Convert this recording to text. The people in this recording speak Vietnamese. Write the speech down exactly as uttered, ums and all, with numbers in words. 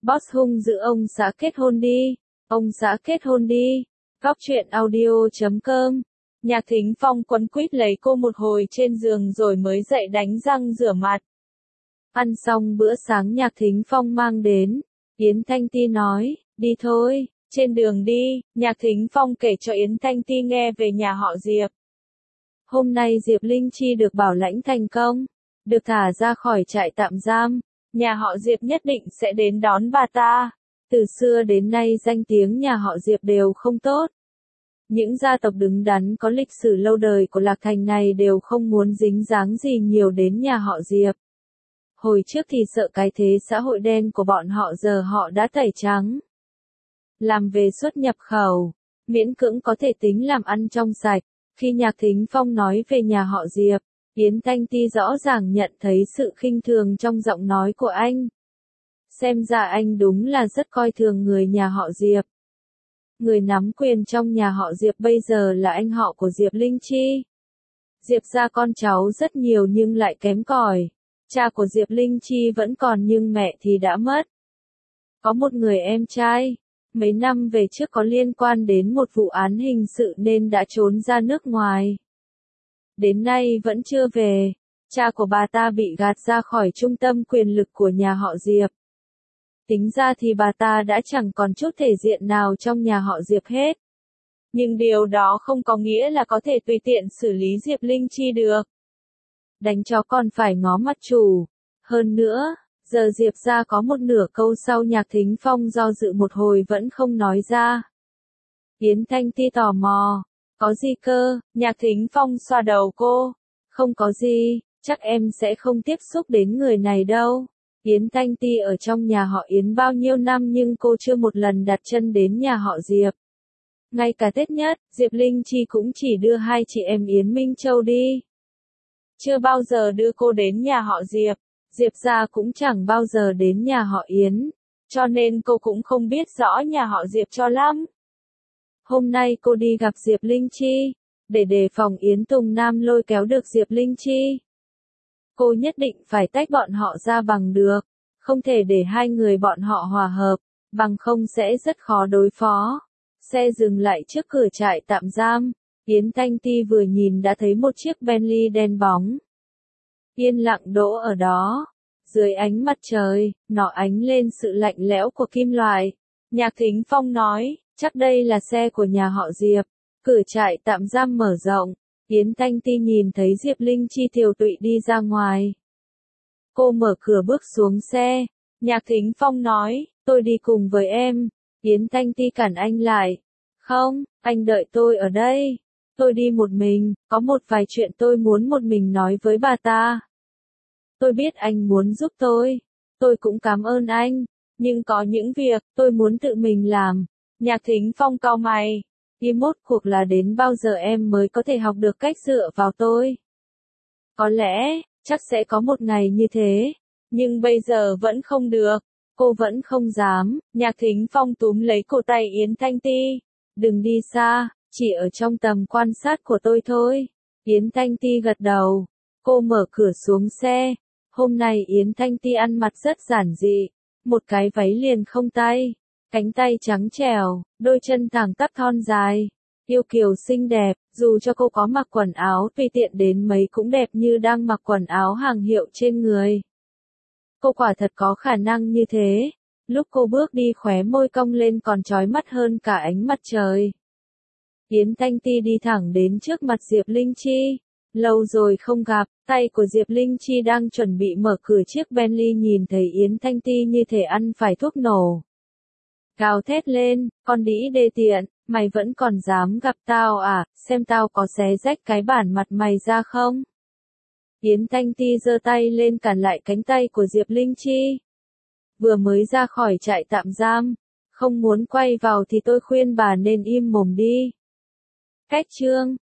Boss hung dữ ông xã kết hôn đi. Ông xã kết hôn đi. Góc truyện audio chấm com. Nhạc Thính Phong quấn quýt lấy cô một hồi trên giường rồi mới dậy đánh răng rửa mặt. Ăn xong bữa sáng Nhạc Thính Phong mang đến, Yến Thanh Ti nói, đi thôi. Trên đường đi, Nhạc Thính Phong kể cho Yến Thanh Ti nghe về nhà họ Diệp. Hôm nay Diệp Linh Chi được bảo lãnh thành công, được thả ra khỏi trại tạm giam. Nhà họ Diệp nhất định sẽ đến đón bà ta. Từ xưa đến nay danh tiếng nhà họ Diệp đều không tốt. Những gia tộc đứng đắn có lịch sử lâu đời của Lạc Thành này đều không muốn dính dáng gì nhiều đến nhà họ Diệp. Hồi trước thì sợ cái thế xã hội đen của bọn họ giờ họ đã tẩy trắng. Làm về xuất nhập khẩu, miễn cưỡng có thể tính làm ăn trong sạch. Khi Nhạc Thính Phong nói về nhà họ Diệp, Yến Thanh Ti rõ ràng nhận thấy sự khinh thường trong giọng nói của anh. Xem ra anh đúng là rất coi thường người nhà họ Diệp. Người nắm quyền trong nhà họ Diệp bây giờ là anh họ của Diệp Linh Chi. Diệp gia con cháu rất nhiều nhưng lại kém cỏi. Cha của Diệp Linh Chi vẫn còn nhưng mẹ thì đã mất. Có một người em trai, mấy năm về trước có liên quan đến một vụ án hình sự nên đã trốn ra nước ngoài. Đến nay vẫn chưa về, cha của bà ta bị gạt ra khỏi trung tâm quyền lực của nhà họ Diệp. Tính ra thì bà ta đã chẳng còn chút thể diện nào trong nhà họ Diệp hết. Nhưng điều đó không có nghĩa là có thể tùy tiện xử lý Diệp Linh Chi được. Đánh chó còn phải ngó mặt chủ. Hơn nữa, giờ Diệp gia có một nửa câu sau Nhạc Thính Phong do dự một hồi vẫn không nói ra. Yến Thanh Ti tò mò. Có gì cơ? Nhạc Thính Phong xoa đầu cô. Không có gì, chắc em sẽ không tiếp xúc đến người này đâu. Yến Thanh Ti ở trong nhà họ Yến bao nhiêu năm nhưng cô chưa một lần đặt chân đến nhà họ Diệp. Ngay cả Tết nhất, Diệp Linh Chi cũng chỉ đưa hai chị em Yến Minh Châu đi. Chưa bao giờ đưa cô đến nhà họ Diệp. Diệp gia cũng chẳng bao giờ đến nhà họ Yến. Cho nên cô cũng không biết rõ nhà họ Diệp cho lắm. Hôm nay cô đi gặp Diệp Linh Chi, để đề phòng Yến Tùng Nam lôi kéo được Diệp Linh Chi. Cô nhất định phải tách bọn họ ra bằng được, không thể để hai người bọn họ hòa hợp, bằng không sẽ rất khó đối phó. Xe dừng lại trước cửa trại tạm giam, Yến Thanh Ti vừa nhìn đã thấy một chiếc Bentley đen bóng. Yên lặng đỗ ở đó, dưới ánh mặt trời, nó ánh lên sự lạnh lẽo của kim loại. Nhạc Thính Phong nói, chắc đây là xe của nhà họ Diệp. Cửa trại tạm giam mở rộng, Yến Thanh Ti nhìn thấy Diệp Linh Chi tiều tụy đi ra ngoài. Cô mở cửa bước xuống xe. Nhạc Thính Phong nói, tôi đi cùng với em. Yến Thanh Ti cản anh lại. Không, anh đợi tôi ở đây. Tôi đi một mình, có một vài chuyện tôi muốn một mình nói với bà ta. Tôi biết anh muốn giúp tôi. Tôi cũng cảm ơn anh. Nhưng có những việc, tôi muốn tự mình làm. Nhạc Thính Phong cau mày. Đi mốt cuộc là đến bao giờ em mới có thể học được cách dựa vào tôi? Có lẽ, chắc sẽ có một ngày như thế. Nhưng bây giờ vẫn không được. Cô vẫn không dám. Nhạc Thính Phong túm lấy cổ tay Yến Thanh Ti. Đừng đi xa, chỉ ở trong tầm quan sát của tôi thôi. Yến Thanh Ti gật đầu. Cô mở cửa xuống xe. Hôm nay Yến Thanh Ti ăn mặc rất giản dị. Một cái váy liền không tay. Cánh tay trắng trẻo, đôi chân thẳng tắp thon dài. Yêu kiều xinh đẹp, dù cho cô có mặc quần áo tùy tiện đến mấy cũng đẹp như đang mặc quần áo hàng hiệu trên người. Cô quả thật có khả năng như thế. Lúc cô bước đi khóe môi cong lên còn chói mắt hơn cả ánh mặt trời. Yến Thanh Ti đi thẳng đến trước mặt Diệp Linh Chi. Lâu rồi không gặp, tay của Diệp Linh Chi đang chuẩn bị mở cửa chiếc Bentley nhìn thấy Yến Thanh Ti như thể ăn phải thuốc nổ. Gào thét lên, con đĩ đê tiện, mày vẫn còn dám gặp tao à, xem tao có xé rách cái bản mặt mày ra không? Yến Thanh Ti giơ tay lên cản lại cánh tay của Diệp Linh Chi. Vừa mới ra khỏi trại tạm giam, không muốn quay vào thì tôi khuyên bà nên im mồm đi. Cách chương